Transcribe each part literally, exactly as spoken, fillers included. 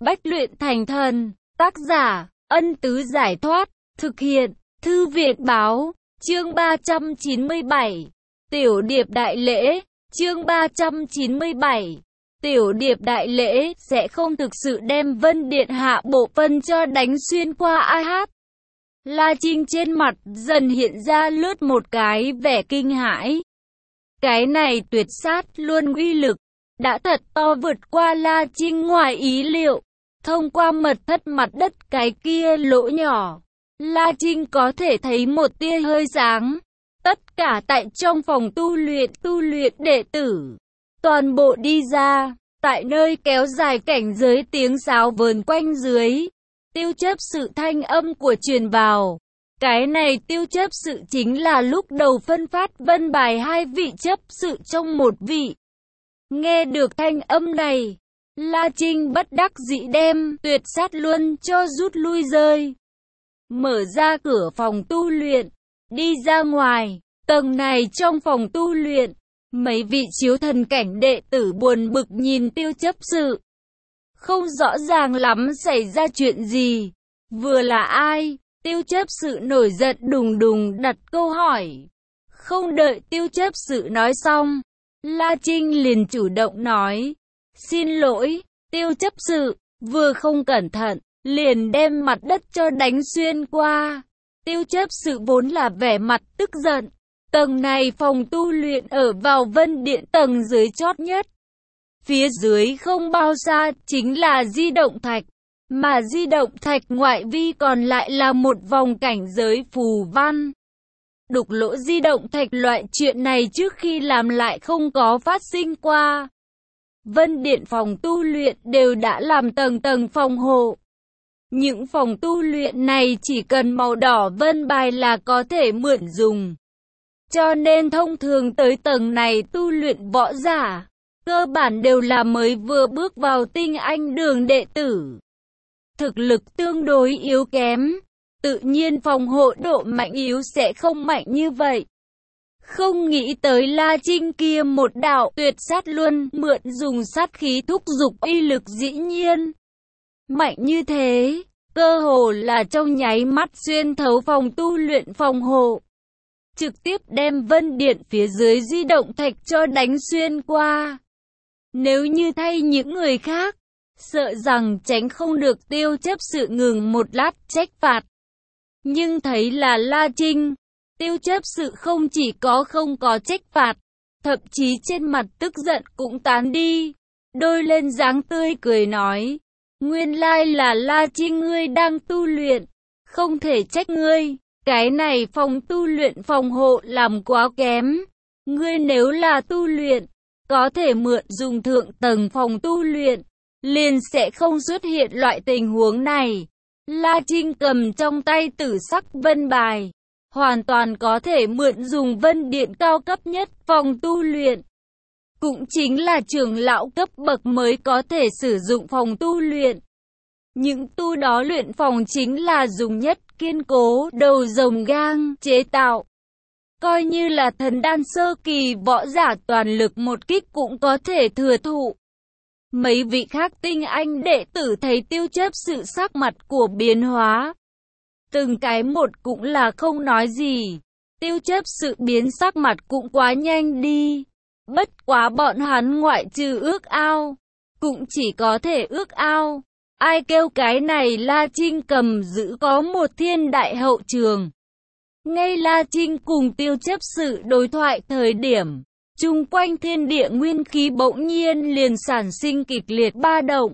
Bách luyện thành thần. Tác giả, Ân Tứ Giải Thoát. Thực hiện, Thư viện Báo. Chương ba trăm chín mươi bảy. Tiểu điệp đại lễ. Chương ba trăm chín mươi bảy. Tiểu điệp đại lễ sẽ không thực sự đem Vân Điện Hạ bộ phân cho đánh xuyên qua ai hát. La Trinh trên mặt dần hiện ra lướt một cái vẻ kinh hãi. Cái này tuyệt sát luôn uy lực, đã thật to vượt qua La Trinh ngoài ý liệu. Thông qua mật thất mặt đất cái kia lỗ nhỏ, La Trinh có thể thấy một tia hơi sáng. Tất cả tại trong phòng tu luyện, tu luyện đệ tử, toàn bộ đi ra, tại nơi kéo dài cảnh giới tiếng sáo vờn quanh dưới. Tiêu chấp sự thanh âm của truyền vào. Cái này tiêu chấp sự chính là lúc đầu phân phát vân bài hai vị chấp sự trong một vị. Nghe được thanh âm này, La Trinh bất đắc dĩ đem tuyệt sát luôn cho rút lui rơi. Mở ra cửa phòng tu luyện, đi ra ngoài. Tầng này trong phòng tu luyện, mấy vị chiếu thần cảnh đệ tử buồn bực nhìn tiêu chấp sự. Không rõ ràng lắm xảy ra chuyện gì, vừa là ai. Tiêu chấp sự nổi giận đùng đùng đặt câu hỏi. Không đợi tiêu chấp sự nói xong, La Trinh liền chủ động nói. Xin lỗi, tiêu chấp sự, vừa không cẩn thận, liền đem mặt đất cho đánh xuyên qua. Tiêu chấp sự vốn là vẻ mặt tức giận. Tầng này phòng tu luyện ở vào Vân Điện tầng dưới chót nhất. Phía dưới không bao xa chính là di động thạch. Mà di động thạch ngoại vi còn lại là một vòng cảnh giới phù văn. Đục lỗ di động thạch loại chuyện này trước khi làm lại không có phát sinh qua. Vân Điện phòng tu luyện đều đã làm tầng tầng phòng hộ. Những phòng tu luyện này chỉ cần màu đỏ vân bài là có thể mượn dùng. Cho nên thông thường tới tầng này tu luyện võ giả, cơ bản đều là mới vừa bước vào tinh anh đường đệ tử. Thực lực tương đối yếu kém, tự nhiên phòng hộ độ mạnh yếu sẽ không mạnh như vậy. Không nghĩ tới La Trinh kia một đạo tuyệt sát luôn mượn dùng sát khí thúc giục uy lực dĩ nhiên mạnh như thế, cơ hồ là trong nháy mắt xuyên thấu phòng tu luyện phòng hộ, trực tiếp đem Vân Điện phía dưới di động thạch cho đánh xuyên qua. Nếu như thay những người khác, sợ rằng tránh không được tiêu chấp sự ngừng một lát trách phạt. Nhưng thấy là La Trinh, tiêu chấp sự không chỉ có không có trách phạt, thậm chí trên mặt tức giận cũng tán đi. Đôi lên dáng tươi cười nói, nguyên lai là La Trinh ngươi đang tu luyện, không thể trách ngươi. Cái này phòng tu luyện phòng hộ làm quá kém. Ngươi nếu là tu luyện, có thể mượn dùng thượng tầng phòng tu luyện, liền sẽ không xuất hiện loại tình huống này. La Trinh cầm trong tay tử sắc vân bài, hoàn toàn có thể mượn dùng Vân Điện cao cấp nhất phòng tu luyện. Cũng chính là trưởng lão cấp bậc mới có thể sử dụng phòng tu luyện. Những tu đó luyện phòng chính là dùng nhất kiên cố đầu rồng gang chế tạo. Coi như là thần đan sơ kỳ võ giả toàn lực một kích cũng có thể thừa thụ. Mấy vị khác tinh anh đệ tử thấy tiêu chấp sự sắc mặt của biến hóa. Từng cái một cũng là không nói gì. Tiêu chấp sự biến sắc mặt cũng quá nhanh đi. Bất quá bọn hắn ngoại trừ ước ao, cũng chỉ có thể ước ao. Ai kêu cái này La Trinh cầm giữ có một thiên đại hậu trường. Ngay La Trinh cùng tiêu chấp sự đối thoại thời điểm, chung quanh thiên địa nguyên khí bỗng nhiên liền sản sinh kịch liệt ba động.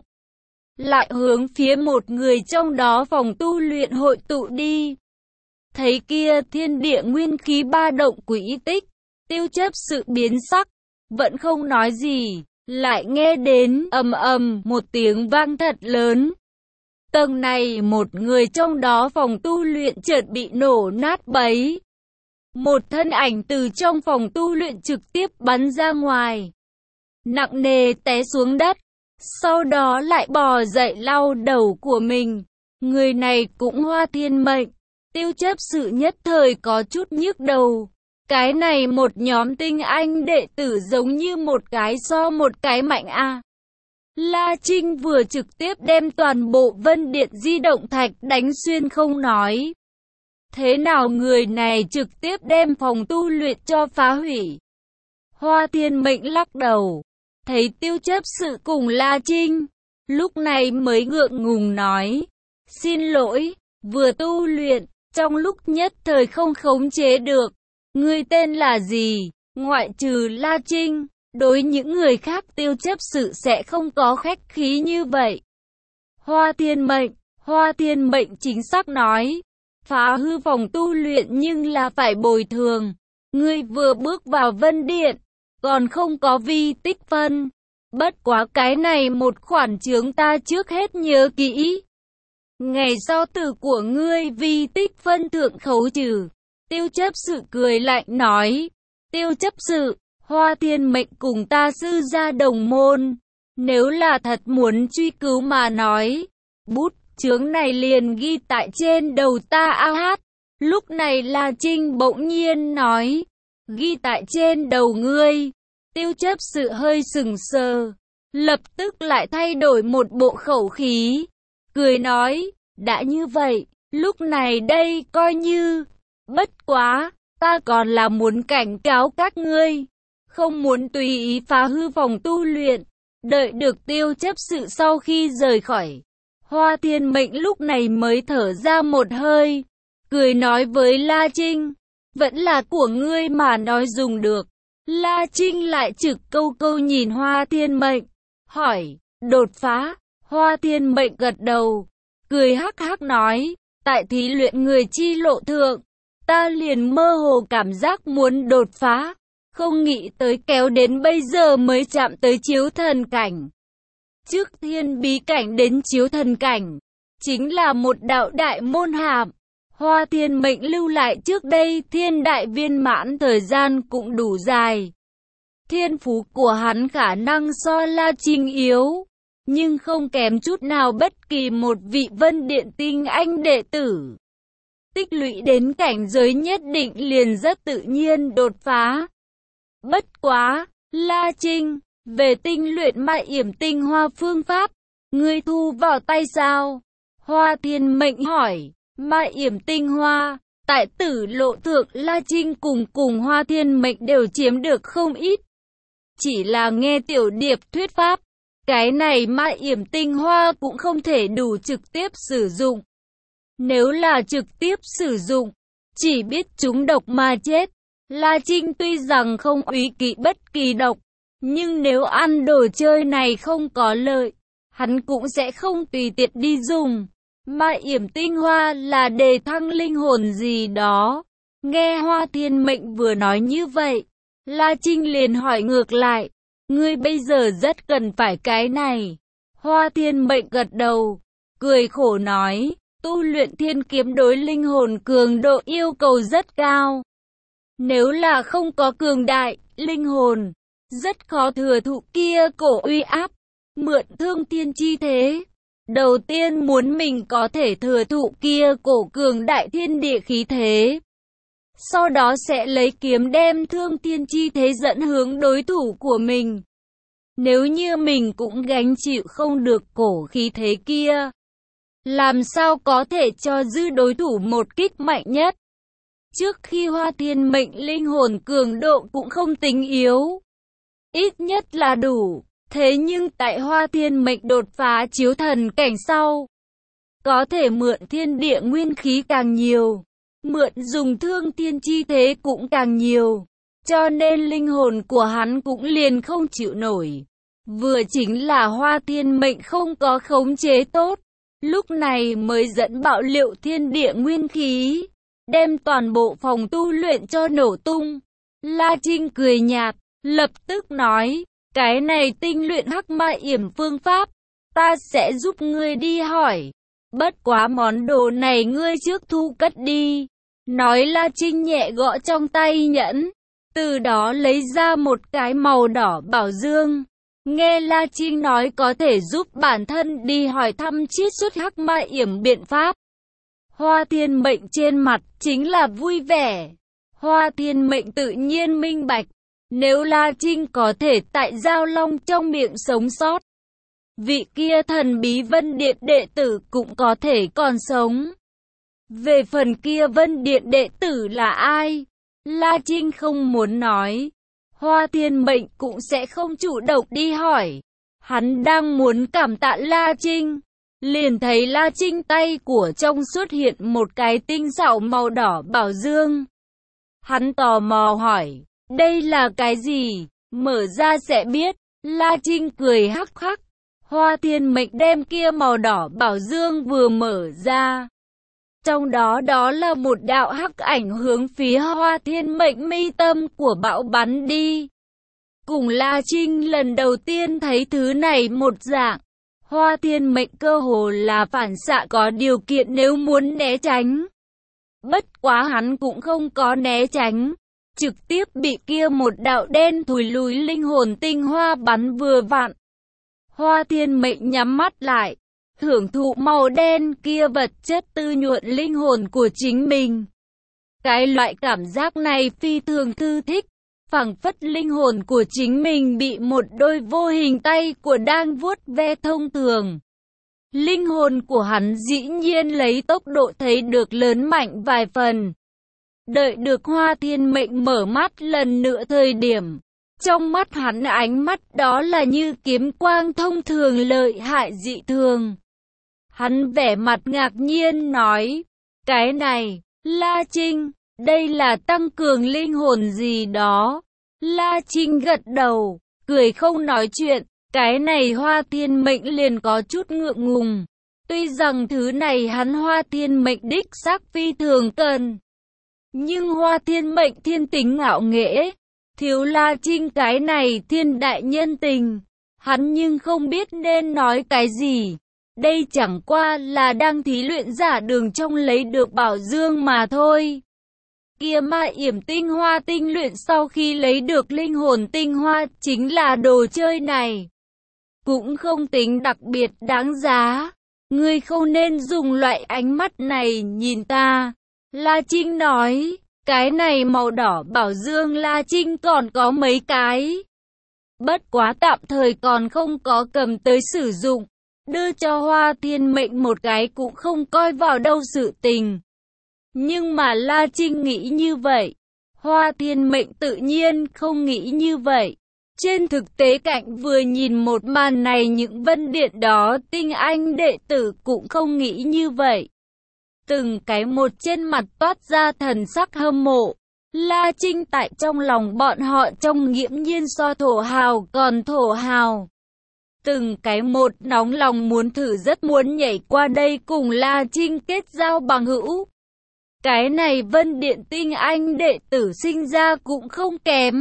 Lại hướng phía một người trong đó phòng tu luyện hội tụ đi. Thấy kia thiên địa nguyên khí ba động quỹ tích, tiêu chấp sự biến sắc, vẫn không nói gì. Lại nghe đến ầm ầm một tiếng vang thật lớn. Tầng này một người trong đó phòng tu luyện chợt bị nổ nát bấy. Một thân ảnh từ trong phòng tu luyện trực tiếp bắn ra ngoài, nặng nề té xuống đất, sau đó lại bò dậy lau đầu của mình. Người này cũng hoa thiên mệnh. Tiêu chấp sự nhất thời có chút nhức đầu. Cái này một nhóm tinh anh đệ tử giống như một cái so một cái mạnh a. La Trinh vừa trực tiếp đem toàn bộ Vân Điện di động thạch đánh xuyên không nói. Thế nào người này trực tiếp đem phòng tu luyện cho phá hủy? Hoa Thiên Mệnh lắc đầu, thấy Tiêu Chấp Sự cùng La Trinh, lúc này mới ngượng ngùng nói, xin lỗi, vừa tu luyện, trong lúc nhất thời không khống chế được. Ngươi tên là gì? Ngoại trừ La Trinh, đối những người khác Tiêu Chấp Sự sẽ không có khách khí như vậy. Hoa Thiên Mệnh, Hoa Thiên Mệnh chính xác nói, phá hư phòng tu luyện nhưng là phải bồi thường. Ngươi vừa bước vào Vân Điện, còn không có vi tích phân. Bất quá cái này một khoản chướng ta trước hết nhớ kỹ. Ngày sau từ của ngươi vi tích phân thượng khấu trừ. Tiêu Chấp Sự cười lạnh nói, Tiêu Chấp Sự, Hoa Thiên Mệnh cùng ta sư gia đồng môn. Nếu là thật muốn truy cứu mà nói, bút chướng này liền ghi tại trên đầu ta a hát. Lúc này La Trinh bỗng nhiên nói, ghi tại trên đầu ngươi. Tiêu Chấp Sự hơi sừng sờ, lập tức lại thay đổi một bộ khẩu khí, cười nói, đã như vậy, lúc này đây coi như, bất quá, ta còn là muốn cảnh cáo các ngươi, không muốn tùy ý phá hư phòng tu luyện. Đợi được Tiêu Chấp Sự sau khi rời khỏi, Hoa Thiên Mệnh lúc này mới thở ra một hơi, cười nói với La Trinh, vẫn là của ngươi mà nói dùng được. La Trinh lại trực câu câu nhìn Hoa Thiên Mệnh, hỏi, đột phá? Hoa Thiên Mệnh gật đầu, cười hắc hắc nói, tại thí luyện người chi lộ thượng, ta liền mơ hồ cảm giác muốn đột phá, không nghĩ tới kéo đến bây giờ mới chạm tới chiếu thần cảnh. Trước thiên bí cảnh đến chiếu thần cảnh, chính là một đạo đại môn hàm. Hoa Thiên Mệnh lưu lại trước đây thiên đại viên mãn thời gian cũng đủ dài. Thiên phú của hắn khả năng so La Trinh yếu, nhưng không kém chút nào bất kỳ một vị Vân Điện tinh anh đệ tử. Tích lũy đến cảnh giới nhất định liền rất tự nhiên đột phá. Bất quá, La Trinh, về tinh luyện Mai Yểm Tinh Hoa phương pháp, ngươi thu vào tay sao? Hoa Thiên Mệnh hỏi. Mai Yểm Tinh Hoa, tại Tử Lộ thượng La Trinh cùng cùng Hoa Thiên Mệnh đều chiếm được không ít. Chỉ là nghe Tiểu Điệp thuyết pháp, cái này Mai Yểm Tinh Hoa cũng không thể đủ trực tiếp sử dụng. Nếu là trực tiếp sử dụng, chỉ biết trúng độc mà chết. La Trinh tuy rằng không úy kỵ bất kỳ độc, nhưng nếu ăn đồ chơi này không có lợi, hắn cũng sẽ không tùy tiện đi dùng. Mai Yểm Tinh Hoa là đề thăng linh hồn gì đó. Nghe Hoa Thiên Mệnh vừa nói như vậy, La Trinh liền hỏi ngược lại, ngươi bây giờ rất cần phải cái này. Hoa Thiên Mệnh gật đầu, cười khổ nói, tu luyện thiên kiếm đối linh hồn cường độ yêu cầu rất cao. Nếu là không có cường đại, linh hồn, rất khó thừa thụ kia cổ uy áp, mượn thương thiên chi thế. Đầu tiên muốn mình có thể thừa thụ kia cổ cường đại thiên địa khí thế. Sau đó sẽ lấy kiếm đem thương thiên chi thế dẫn hướng đối thủ của mình. Nếu như mình cũng gánh chịu không được cổ khí thế kia, làm sao có thể cho dư đối thủ một kích mạnh nhất? Trước khi Hoa Thiên Mệnh linh hồn cường độ cũng không tính yếu, ít nhất là đủ. Thế nhưng tại Hoa Thiên Mệnh đột phá chiếu thần cảnh sau, có thể mượn thiên địa nguyên khí càng nhiều, mượn dùng thương thiên chi thế cũng càng nhiều, cho nên linh hồn của hắn cũng liền không chịu nổi. Vừa chính là Hoa Thiên Mệnh không có khống chế tốt, lúc này mới dẫn bạo liệu thiên địa nguyên khí, đem toàn bộ phòng tu luyện cho nổ tung. La Trinh cười nhạt, lập tức nói, cái này tinh luyện hắc Mai Yểm phương pháp, ta sẽ giúp ngươi đi hỏi. Bất quá món đồ này ngươi trước thu cất đi. Nói La Trinh nhẹ gõ trong tay nhẫn, từ đó lấy ra một cái màu đỏ bảo dương. Nghe La Trinh nói có thể giúp bản thân đi hỏi thăm chiết xuất hắc Mai Yểm biện pháp. Hoa Thiên Mệnh trên mặt chính là vui vẻ. Hoa Thiên Mệnh tự nhiên minh bạch, nếu La Trinh có thể tại Giao Long trong miệng sống sót, vị kia thần bí Vân Điện đệ tử cũng có thể còn sống. Về phần kia Vân Điện đệ tử là ai? La Trinh không muốn nói. Hoa Thiên Mệnh cũng sẽ không chủ động đi hỏi. Hắn đang muốn cảm tạ La Trinh. Liền thấy La Trinh tay của trong xuất hiện một cái tinh xảo màu đỏ bảo dương. Hắn tò mò hỏi, đây là cái gì? Mở ra sẽ biết. La Trinh cười hắc hắc. Hoa Thiên Mệnh đem kia màu đỏ bảo dương vừa mở ra. Trong đó đó là một đạo hắc ảnh hướng phía Hoa Thiên Mệnh mi tâm của bão bắn đi. Cùng La Trinh lần đầu tiên thấy thứ này một dạng. Hoa Thiên Mệnh cơ hồ là phản xạ có điều kiện nếu muốn né tránh. Bất quá hắn cũng không có né tránh. Trực tiếp bị kia một đạo đen thùi lùi linh hồn tinh hoa bắn vừa vặn. Hoa Thiên Mệnh nhắm mắt lại. Hưởng thụ màu đen kia vật chất tư nhuận linh hồn của chính mình. Cái loại cảm giác này phi thường thư thích. Phảng phất linh hồn của chính mình bị một đôi vô hình tay của đang vuốt ve thông thường. Linh hồn của hắn dĩ nhiên lấy tốc độ thấy được lớn mạnh vài phần. Đợi được Hoa Thiên Mệnh mở mắt lần nữa thời điểm. Trong mắt hắn ánh mắt đó là như kiếm quang thông thường lợi hại dị thường. Hắn vẻ mặt ngạc nhiên nói, cái này, La Trinh, đây là tăng cường linh hồn gì đó. La Trinh gật đầu, cười không nói chuyện, cái này Hoa Thiên Mệnh liền có chút ngượng ngùng. Tuy rằng thứ này hắn Hoa Thiên Mệnh đích xác phi thường cần. Nhưng Hoa Thiên Mệnh thiên tính ngạo nghễ, thiếu La Trinh cái này thiên đại nhân tình. Hắn nhưng không biết nên nói cái gì. Đây chẳng qua là đang thí luyện giả đường trong lấy được bảo dương mà thôi. Kia ma yểm tinh hoa tinh luyện sau khi lấy được linh hồn tinh hoa chính là đồ chơi này. Cũng không tính đặc biệt đáng giá. Ngươi không nên dùng loại ánh mắt này nhìn ta. La Trinh nói, cái này màu đỏ bảo dương La Trinh còn có mấy cái. Bất quá tạm thời còn không có cầm tới sử dụng. Đưa cho Hoa Thiên Mệnh một cái cũng không coi vào đâu sự tình. Nhưng mà La Trinh nghĩ như vậy. Hoa Thiên Mệnh tự nhiên không nghĩ như vậy. Trên thực tế cạnh vừa nhìn một màn này những Vân Điện đó tinh anh đệ tử cũng không nghĩ như vậy. Từng cái một trên mặt toát ra thần sắc hâm mộ. La Trinh tại trong lòng bọn họ trong nghiễm nhiên so thổ hào còn thổ hào. Từng cái một nóng lòng muốn thử rất muốn nhảy qua đây cùng La Trinh kết giao bằng hữu. Cái này Vân Điện tinh anh đệ tử sinh ra cũng không kém.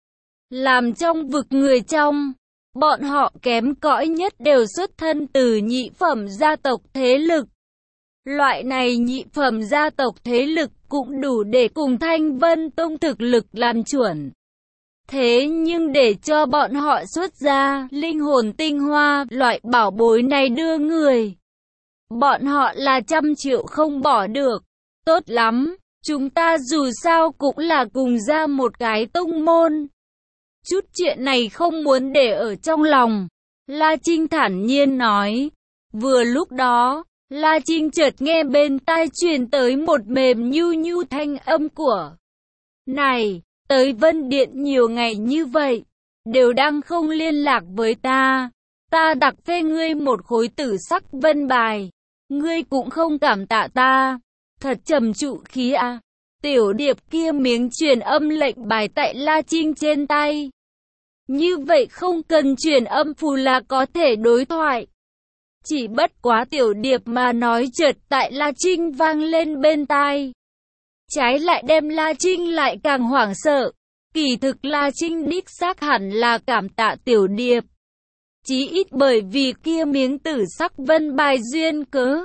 Làm trong vực người trong, bọn họ kém cỏi nhất đều xuất thân từ nhị phẩm gia tộc thế lực. Loại này nhị phẩm gia tộc thế lực cũng đủ để cùng Thanh Vân Tông thực lực làm chuẩn. Thế nhưng để cho bọn họ xuất ra linh hồn tinh hoa loại bảo bối này đưa người. Bọn họ là trăm triệu không bỏ được. Tốt lắm, chúng ta dù sao cũng là cùng ra một cái tông môn. Chút chuyện này không muốn để ở trong lòng. La Trinh thản nhiên nói. Vừa lúc đó, La Trinh chợt nghe bên tai truyền tới một mềm nhu nhu thanh âm của. Này, tới Vân Điện nhiều ngày như vậy, đều đang không liên lạc với ta. Ta đặc phê ngươi một khối tử sắc vân bài. Ngươi cũng không cảm tạ ta. Thật trầm trụ khí à. Tiểu điệp kia miếng truyền âm lệnh bài tại La Trinh trên tay. Như vậy không cần truyền âm phù là có thể đối thoại. Chỉ bất quá tiểu điệp mà nói chợt tại La Trinh vang lên bên tai. Trái lại đem La Trinh lại càng hoảng sợ. Kỳ thực La Trinh đích xác hẳn là cảm tạ tiểu điệp. Chí ít bởi vì kia miếng tử sắc vân bài duyên cớ.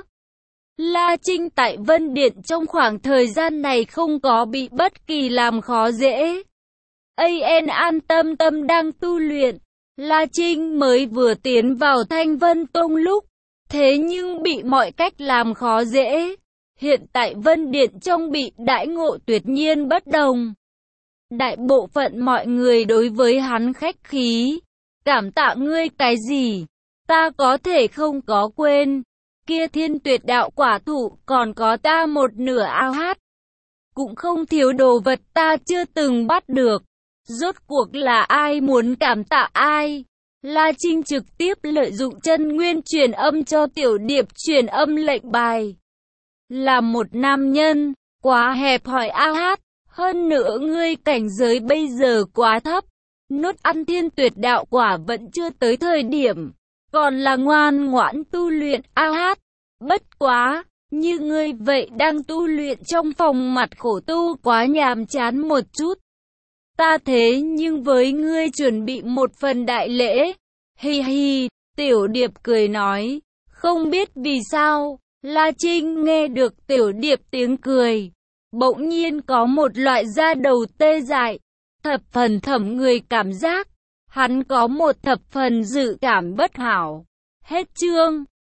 La Trinh tại Vân Điện trong khoảng thời gian này không có bị bất kỳ làm khó dễ. An an tâm tâm đang tu luyện. La Trinh mới vừa tiến vào Thanh Vân Tông lúc. Thế nhưng bị mọi cách làm khó dễ. Hiện tại Vân Điện trong bị đãi ngộ tuyệt nhiên bất đồng. Đại bộ phận mọi người đối với hắn khách khí. Cảm tạ ngươi cái gì? Ta có thể không có quên. Kia thiên tuyệt đạo quả thụ, còn có ta một nửa ao hát. Cũng không thiếu đồ vật ta chưa từng bắt được. Rốt cuộc là ai muốn cảm tạ ai? La Trinh trực tiếp lợi dụng chân nguyên truyền âm cho Tiểu Điệp truyền âm lệnh bài. Là một nam nhân, quá hẹp hòi a hát, hơn nữa ngươi cảnh giới bây giờ quá thấp. Nốt ăn thiên tuyệt đạo quả vẫn chưa tới thời điểm, còn là ngoan ngoãn tu luyện a hát. Bất quá, như ngươi vậy đang tu luyện trong phòng mặt khổ tu quá nhàm chán một chút. Ta thế nhưng với ngươi chuẩn bị một phần đại lễ. Hi hi, Tiểu Điệp cười nói, không biết vì sao, La Trinh nghe được Tiểu Điệp tiếng cười. Bỗng nhiên có một loại da đầu tê dại, thập phần thẩm người cảm giác. Hắn có một thập phần dự cảm bất hảo. Hết chương.